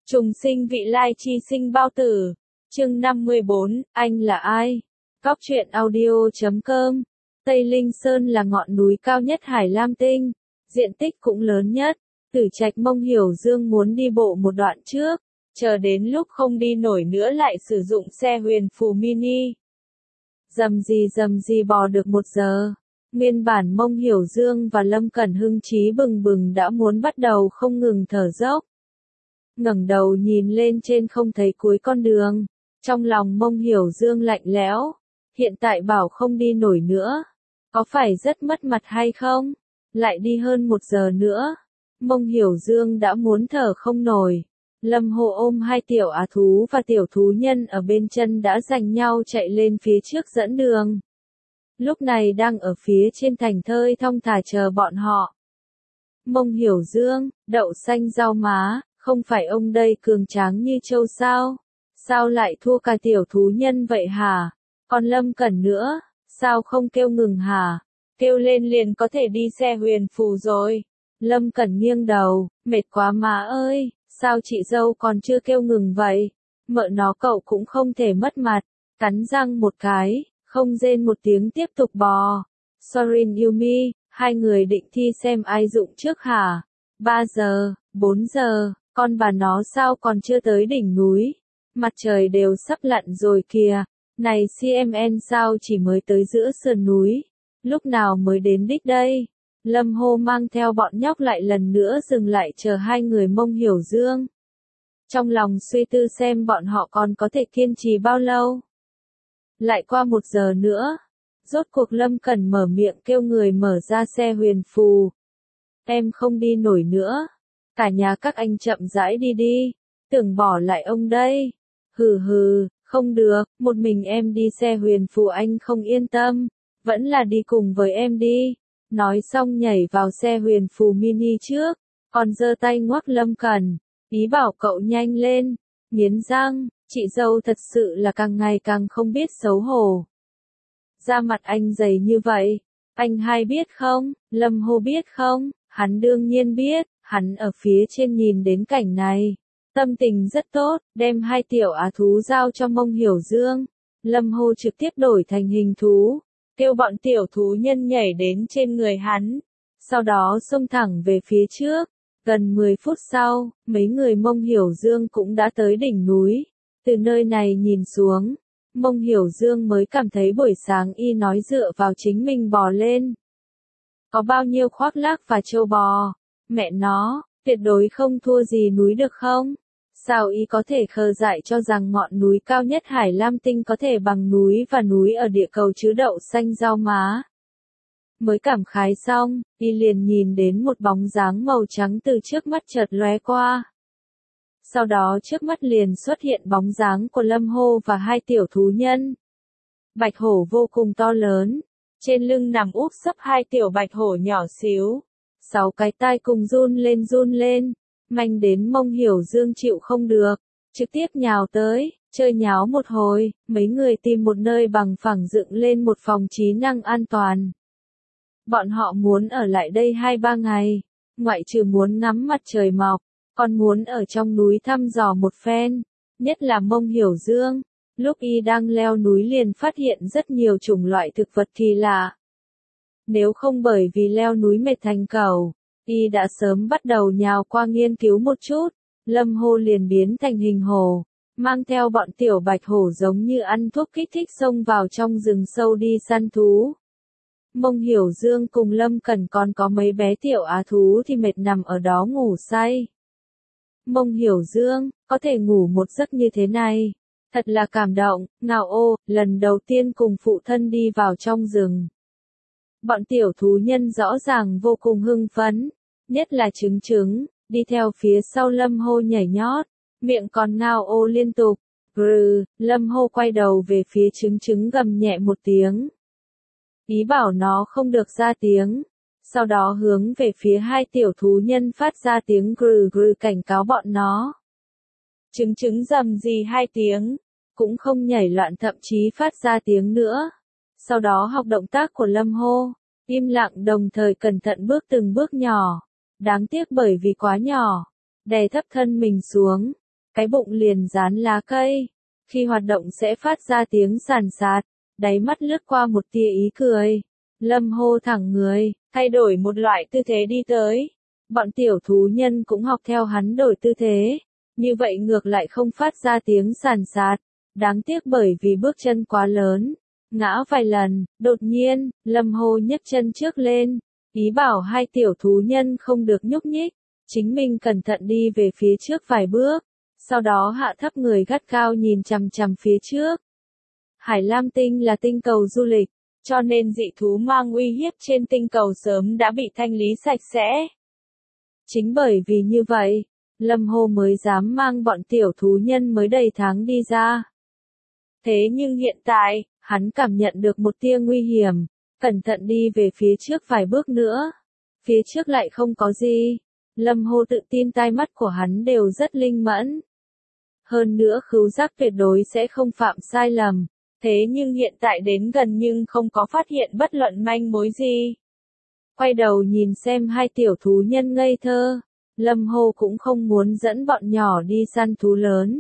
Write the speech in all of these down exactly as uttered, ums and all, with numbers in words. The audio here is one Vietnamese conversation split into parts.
Trùng sinh vị lai chi sinh bao tử. Chương năm mươi bốn, anh là ai? Cóc truyện audio chấm com. Tây Linh Sơn là ngọn núi cao nhất Hải Lam Tinh, diện tích cũng lớn nhất. Tử Trạch Mông Hiểu Dương muốn đi bộ một đoạn trước, chờ đến lúc không đi nổi nữa lại sử dụng xe huyền phù mini. Dầm gì dầm gì bò được một giờ. Nguyên bản Mông Hiểu Dương và Lâm Cẩn hưng trí bừng bừng đã muốn bắt đầu không ngừng thở dốc. Ngẩng đầu nhìn lên trên không thấy cuối con đường, trong lòng Mông Hiểu Dương lạnh lẽo. Hiện tại bảo không đi nổi nữa, có phải rất mất mặt hay không? Lại đi hơn một giờ nữa, Mông Hiểu Dương đã muốn thở không nổi. Lâm Hồ ôm hai tiểu á thú và tiểu thú nhân ở bên chân đã giành nhau chạy lên phía trước dẫn đường. Lúc này đang ở phía trên thành thơi thong thả chờ bọn họ. Mông Hiểu Dương, đậu xanh rau má, không phải ông đây cường tráng như trâu sao? Sao lại thua cả tiểu thú nhân vậy hả? Còn Lâm Cẩn nữa, sao không kêu ngừng hả? Kêu lên liền có thể đi xe huyền phù rồi. Lâm Cẩn nghiêng đầu, mệt quá má ơi, sao chị dâu còn chưa kêu ngừng vậy? Mợ nó cậu cũng không thể mất mặt, cắn răng một cái, không rên một tiếng tiếp tục bò. Sorin Yumi, hai người định thi xem ai dụng trước hả? Ba giờ, bốn giờ, con bà nó sao còn chưa tới đỉnh núi? Mặt trời đều sắp lặn rồi kìa. Này xê em en sao chỉ mới tới giữa sườn núi? Lúc nào mới đến đích đây? Lâm Hô mang theo bọn nhóc lại lần nữa dừng lại chờ hai người Mông Hiểu Dương. Trong lòng suy tư xem bọn họ còn có thể kiên trì bao lâu. Lại qua một giờ nữa, rốt cuộc Lâm Cẩn mở miệng kêu người mở ra xe huyền phù. Em không đi nổi nữa, cả nhà các anh chậm rãi đi đi, tưởng bỏ lại ông đây. Hừ hừ, không được, một mình em đi xe huyền phù anh không yên tâm, vẫn là đi cùng với em đi. Nói xong nhảy vào xe huyền phù mini trước, còn giơ tay ngoắc Lâm Cẩn, ý bảo cậu nhanh lên. Nghiến răng, chị dâu thật sự là càng ngày càng không biết xấu hổ. Da mặt anh dày như vậy, anh hai biết không? Lâm Hô biết không? Hắn đương nhiên biết, hắn ở phía trên nhìn đến cảnh này. Tâm tình rất tốt, đem hai tiểu á thú giao cho Mông Hiểu Dương. Lâm Hô trực tiếp đổi thành hình thú, kêu bọn tiểu thú nhân nhảy đến trên người hắn. Sau đó xông thẳng về phía trước. Gần mười phút sau, mấy người Mông Hiểu Dương cũng đã tới đỉnh núi. Từ nơi này nhìn xuống, Mông Hiểu Dương mới cảm thấy buổi sáng y nói dựa vào chính mình bò lên. Có bao nhiêu khoác lác và trâu bò, mẹ nó, tuyệt đối không thua gì núi được không? Sao y có thể khờ dại cho rằng ngọn núi cao nhất Hải Lam Tinh có thể bằng núi và núi ở địa cầu chứ đậu xanh rau má? Mới cảm khái xong, y liền nhìn đến một bóng dáng màu trắng từ trước mắt chợt lóe qua. Sau đó trước mắt liền xuất hiện bóng dáng của Lâm Hô và hai tiểu thú nhân. Bạch hổ vô cùng to lớn, trên lưng nằm úp sấp hai tiểu bạch hổ nhỏ xíu. Sáu cái tai cùng run lên run lên, manh đến Mông Hiểu Dương chịu không được, trực tiếp nhào tới, chơi nháo một hồi, mấy người tìm một nơi bằng phẳng dựng lên một phòng trí năng an toàn. Bọn họ muốn ở lại đây hai ba ngày, ngoại trừ muốn ngắm mặt trời mọc, còn muốn ở trong núi thăm dò một phen, nhất là Mông Hiểu Dương. Lúc y đang leo núi liền phát hiện rất nhiều chủng loại thực vật kỳ lạ. Nếu không bởi vì leo núi mệt thành cẩu, y đã sớm bắt đầu nhào qua nghiên cứu một chút. Lâm Hô liền biến thành hình hổ, mang theo bọn tiểu bạch hổ giống như ăn thuốc kích thích xông vào trong rừng sâu đi săn thú. Mông Hiểu Dương cùng Lâm Cẩn còn có mấy bé tiểu á thú thì mệt nằm ở đó ngủ say. Mông Hiểu Dương, có thể ngủ một giấc như thế này, thật là cảm động, ngào ô, lần đầu tiên cùng phụ thân đi vào trong rừng. Bọn tiểu thú nhân rõ ràng vô cùng hưng phấn, nhất là Trứng Trứng, đi theo phía sau Lâm Hô nhảy nhót, miệng còn ngao ô liên tục. Grừ, Lâm Hô quay đầu về phía Trứng Trứng gầm nhẹ một tiếng. Ý bảo nó không được ra tiếng, sau đó hướng về phía hai tiểu thú nhân phát ra tiếng grừ grừ cảnh cáo bọn nó. Trứng Trứng rầm gì hai tiếng, cũng không nhảy loạn thậm chí phát ra tiếng nữa. Sau đó học động tác của Lâm Hô, im lặng đồng thời cẩn thận bước từng bước nhỏ. Đáng tiếc bởi vì quá nhỏ, đè thấp thân mình xuống, cái bụng liền dán lá cây. Khi hoạt động sẽ phát ra tiếng sàn sạt, đáy mắt lướt qua một tia ý cười. Lâm hô thẳng người, thay đổi một loại tư thế đi tới. Bọn tiểu thú nhân cũng học theo hắn đổi tư thế. Như vậy ngược lại không phát ra tiếng sàn sạt. Đáng tiếc bởi vì bước chân quá lớn. Ngã vài lần, đột nhiên, Lâm hô nhấc chân trước lên. Ý bảo hai tiểu thú nhân không được nhúc nhích. Chính mình cẩn thận đi về phía trước vài bước. Sau đó hạ thấp người gắt cao nhìn chằm chằm phía trước. Hải Lam Tinh là tinh cầu du lịch, cho nên dị thú mang uy hiếp trên tinh cầu sớm đã bị thanh lý sạch sẽ. Chính bởi vì như vậy, Lâm Hô mới dám mang bọn tiểu thú nhân mới đầy tháng đi ra. Thế nhưng hiện tại, hắn cảm nhận được một tia nguy hiểm, cẩn thận đi về phía trước vài bước nữa. Phía trước lại không có gì. Lâm Hô tự tin tai mắt của hắn đều rất linh mẫn. Hơn nữa khứu giác tuyệt đối sẽ không phạm sai lầm. Thế nhưng hiện tại đến gần nhưng không có phát hiện bất luận manh mối gì. Quay đầu nhìn xem hai tiểu thú nhân ngây thơ. Lâm Hô cũng không muốn dẫn bọn nhỏ đi săn thú lớn.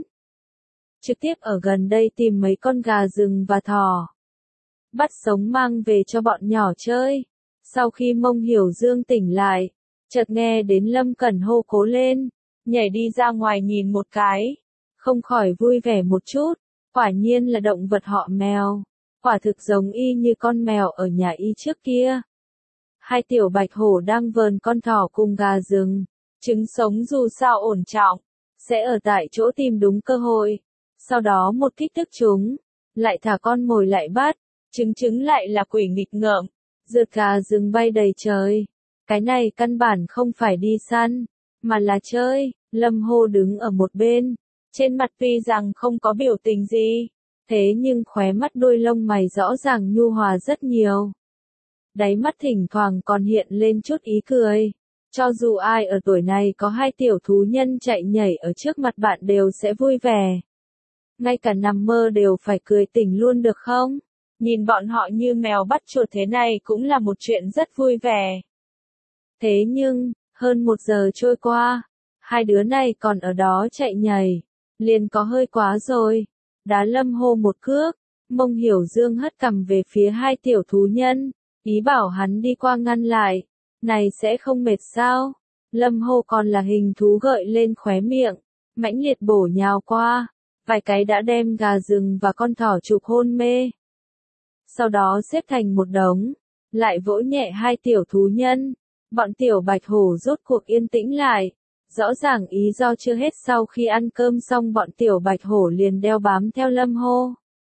Trực tiếp ở gần đây tìm mấy con gà rừng và thỏ. Bắt sống mang về cho bọn nhỏ chơi. Sau khi Mông Hiểu Dương tỉnh lại, chợt nghe đến Lâm Cẩn hô cố lên, nhảy đi ra ngoài nhìn một cái. Không khỏi vui vẻ một chút. Quả nhiên là động vật họ mèo. Quả thực giống y như con mèo ở nhà y trước kia. Hai tiểu bạch hổ đang vờn con thỏ cùng gà rừng. Trứng sống dù sao ổn trọng, sẽ ở tại chỗ tìm đúng cơ hội. Sau đó một kích thích chúng, lại thả con mồi lại bắt. Trứng trứng lại là quỷ nghịch ngợm, rượt gà rừng bay đầy trời. Cái này căn bản không phải đi săn, mà là chơi. Lâm Hô đứng ở một bên. Trên mặt tuy rằng không có biểu tình gì, thế nhưng khóe mắt đôi lông mày rõ ràng nhu hòa rất nhiều. Đáy mắt thỉnh thoảng còn hiện lên chút ý cười. Cho dù ai ở tuổi này có hai tiểu thú nhân chạy nhảy ở trước mặt bạn đều sẽ vui vẻ. Ngay cả nằm mơ đều phải cười tỉnh luôn được không? Nhìn bọn họ như mèo bắt chuột thế này cũng là một chuyện rất vui vẻ. Thế nhưng, hơn một giờ trôi qua, hai đứa này còn ở đó chạy nhảy. Liền có hơi quá rồi. Đá Lâm Hô một cước. Mông Hiểu Dương hất cằm về phía hai tiểu thú nhân. Ý bảo hắn đi qua ngăn lại. Này sẽ không mệt sao? Lâm Hô còn là hình thú gợi lên khóe miệng. Mãnh liệt bổ nhào qua. Vài cái đã đem gà rừng và con thỏ chụp hôn mê. Sau đó xếp thành một đống. Lại vỗ nhẹ hai tiểu thú nhân. Bọn tiểu bạch hổ rốt cuộc yên tĩnh lại. Rõ ràng ý do chưa hết sau khi ăn cơm xong bọn tiểu bạch hổ liền đeo bám theo Lâm Hô.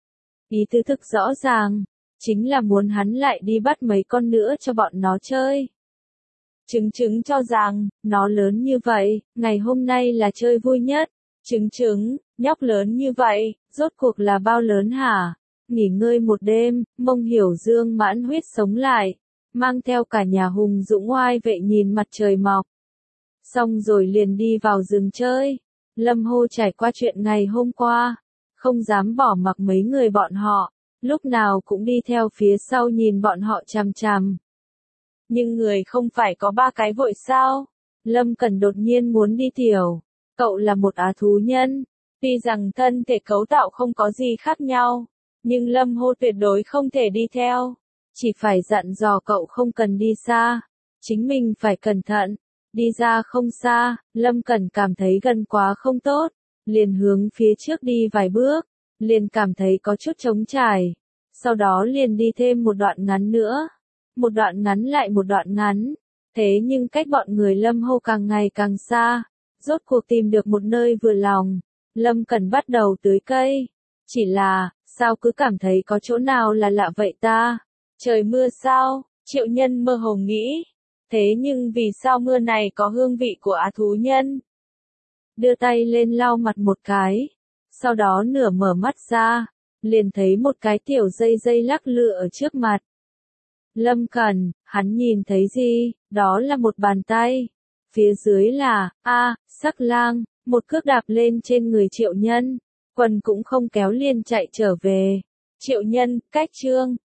Ý tứ thực rõ ràng, chính là muốn hắn lại đi bắt mấy con nữa cho bọn nó chơi. Trứng trứng cho rằng, nó lớn như vậy, ngày hôm nay là chơi vui nhất. Trứng trứng, nhóc lớn như vậy, rốt cuộc là bao lớn hả? Nghỉ ngơi một đêm, Mông Hiểu Dương mãn huyết sống lại, mang theo cả nhà hùng dũng oai vệ nhìn mặt trời mọc. Xong rồi liền đi vào rừng chơi. Lâm Hô trải qua chuyện ngày hôm qua, không dám bỏ mặc mấy người bọn họ, lúc nào cũng đi theo phía sau nhìn bọn họ chằm chằm. Nhưng người không phải có ba cái vội sao? Lâm Cẩn đột nhiên muốn đi tiểu. Cậu là một á thú nhân, tuy rằng thân thể cấu tạo không có gì khác nhau, nhưng Lâm Hô tuyệt đối không thể đi theo. Chỉ phải dặn dò cậu không cần đi xa, chính mình phải cẩn thận. Đi ra không xa, Lâm Cẩn cảm thấy gần quá không tốt, liền hướng phía trước đi vài bước, liền cảm thấy có chút trống trải. Sau đó liền đi thêm một đoạn ngắn nữa, một đoạn ngắn lại một đoạn ngắn. Thế nhưng cách bọn người Lâm Hô càng ngày càng xa, rốt cuộc tìm được một nơi vừa lòng. Lâm Cẩn bắt đầu tưới cây. Chỉ là, sao cứ cảm thấy có chỗ nào là lạ vậy ta? Trời mưa sao? Triệu Nhân mơ hồ nghĩ. Thế nhưng vì sao mưa này có hương vị của á thú nhân? Đưa tay lên lau mặt một cái. Sau đó nửa mở mắt ra, liền thấy một cái tiểu dây dây lắc lư ở trước mặt. Lâm Cẩn, hắn nhìn thấy gì? Đó là một bàn tay. Phía dưới là, a, sắc lang, một cước đạp lên trên người Triệu Nhân. Quần cũng không kéo liền chạy trở về. Triệu Nhân, cách chương.